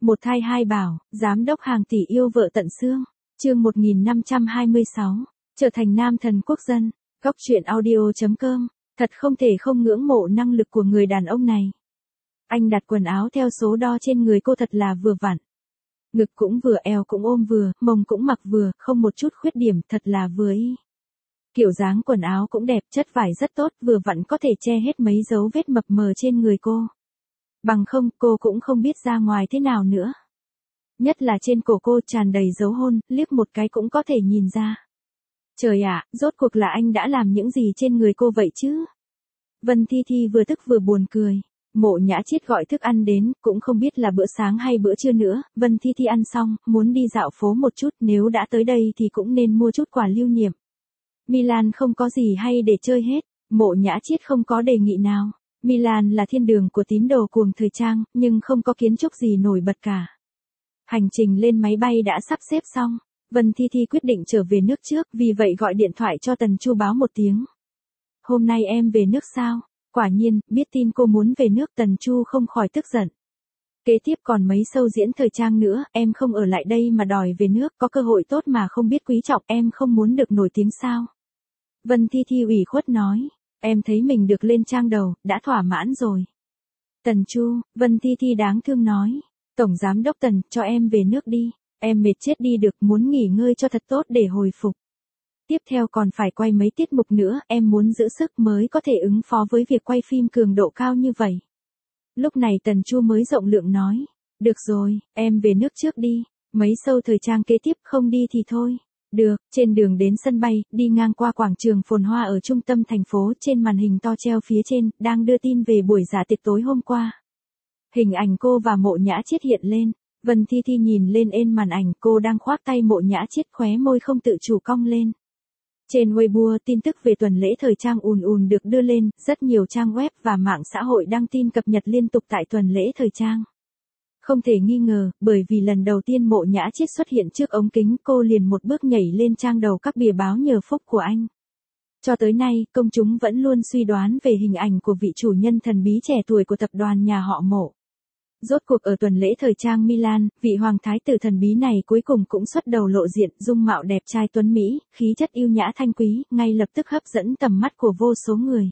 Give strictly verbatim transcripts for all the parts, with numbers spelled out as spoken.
Một thai hai bảo, giám đốc hàng tỷ yêu vợ tận xương. Chương một nghìn năm trăm hai mươi sáu, trở thành nam thần quốc dân. Góc truyện audio chấm com. Thật không thể không ngưỡng mộ năng lực của người đàn ông này. Anh đặt quần áo theo số đo trên người cô thật là vừa vặn. Ngực cũng vừa, eo cũng ôm vừa, mông cũng mặc vừa, không một chút khuyết điểm, thật là vừa ý. Kiểu dáng quần áo cũng đẹp, chất vải rất tốt, vừa vặn có thể che hết mấy dấu vết mập mờ trên người cô. Bằng không, cô cũng không biết ra ngoài thế nào nữa. Nhất là trên cổ cô tràn đầy dấu hôn, liếc một cái cũng có thể nhìn ra. Trời ạ, rốt cuộc là anh đã làm những gì trên người cô vậy chứ? Vân Thi Thi vừa tức vừa buồn cười. Mộ Nhã Chiết gọi thức ăn đến, cũng không biết là bữa sáng hay bữa trưa nữa. Vân Thi Thi ăn xong, muốn đi dạo phố một chút, nếu đã tới đây thì cũng nên mua chút quà lưu niệm. Milan không có gì hay để chơi hết. Mộ Nhã Chiết không có đề nghị nào. Milan là thiên đường của tín đồ cuồng thời trang, nhưng không có kiến trúc gì nổi bật cả. Hành trình lên máy bay đã sắp xếp xong. Vân Thi Thi quyết định trở về nước trước, vì vậy gọi điện thoại cho Tần Chu báo một tiếng. Hôm nay em về nước sao? Quả nhiên, biết tin cô muốn về nước, Tần Chu không khỏi tức giận. Kế tiếp còn mấy show diễn thời trang nữa, em không ở lại đây mà đòi về nước, có cơ hội tốt mà không biết quý trọng, em không muốn được nổi tiếng sao? Vân Thi Thi ủy khuất nói, em thấy mình được lên trang đầu, đã thỏa mãn rồi. Tần Chu, Vân Thi Thi đáng thương nói, Tổng Giám đốc Tần, cho em về nước đi, em mệt chết đi được, muốn nghỉ ngơi cho thật tốt để hồi phục. Tiếp theo còn phải quay mấy tiết mục nữa, em muốn giữ sức mới có thể ứng phó với việc quay phim cường độ cao như vậy. Lúc này Tần Chu mới rộng lượng nói, được rồi, em về nước trước đi, mấy show thời trang kế tiếp không đi thì thôi. Được, trên đường đến sân bay, đi ngang qua quảng trường phồn hoa ở trung tâm thành phố, trên màn hình to treo phía trên, đang đưa tin về buổi dạ tiệc tối hôm qua. Hình ảnh cô và Mộ Nhã Chiết hiện lên, Vân Thi Thi nhìn lên ên màn ảnh, cô đang khoác tay Mộ Nhã Chiết, khóe môi không tự chủ cong lên. Trên Weibo, tin tức về tuần lễ thời trang ùn ùn được đưa lên, rất nhiều trang web và mạng xã hội đăng tin cập nhật liên tục tại tuần lễ thời trang. Không thể nghi ngờ, bởi vì lần đầu tiên Mộ Nhã Chiết xuất hiện trước ống kính, cô liền một bước nhảy lên trang đầu các bìa báo nhờ phúc của anh. Cho tới nay, công chúng vẫn luôn suy đoán về hình ảnh của vị chủ nhân thần bí trẻ tuổi của tập đoàn nhà họ Mộ. Rốt cuộc ở tuần lễ thời trang Milan, vị hoàng thái tử thần bí này cuối cùng cũng xuất đầu lộ diện, dung mạo đẹp trai tuấn mỹ, khí chất yêu nhã thanh quý, ngay lập tức hấp dẫn tầm mắt của vô số người.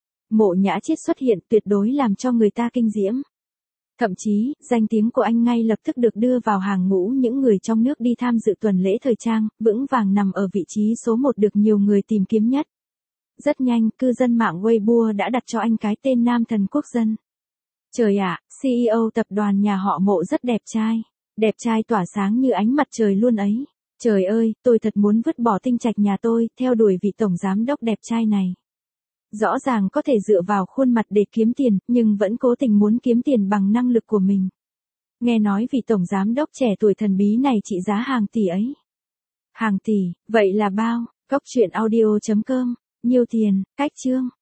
Mộ Nhã Chiết xuất hiện tuyệt đối làm cho người ta kinh diễm. Thậm chí, danh tiếng của anh ngay lập tức được đưa vào hàng ngũ những người trong nước đi tham dự tuần lễ thời trang, vững vàng nằm ở vị trí số một được nhiều người tìm kiếm nhất. Rất nhanh, cư dân mạng Weibo đã đặt cho anh cái tên nam thần quốc dân. Trời ạ, xê e ô tập đoàn nhà họ Mộ rất đẹp trai. Đẹp trai tỏa sáng như ánh mặt trời luôn ấy. Trời ơi, tôi thật muốn vứt bỏ tinh trạch nhà tôi, theo đuổi vị tổng giám đốc đẹp trai này. Rõ ràng có thể dựa vào khuôn mặt để kiếm tiền, nhưng vẫn cố tình muốn kiếm tiền bằng năng lực của mình. Nghe nói vị tổng giám đốc trẻ tuổi thần bí này trị giá hàng tỷ ấy. Hàng tỷ, vậy là bao? Góc truyện audio chấm com. Nhiều tiền, cách chương.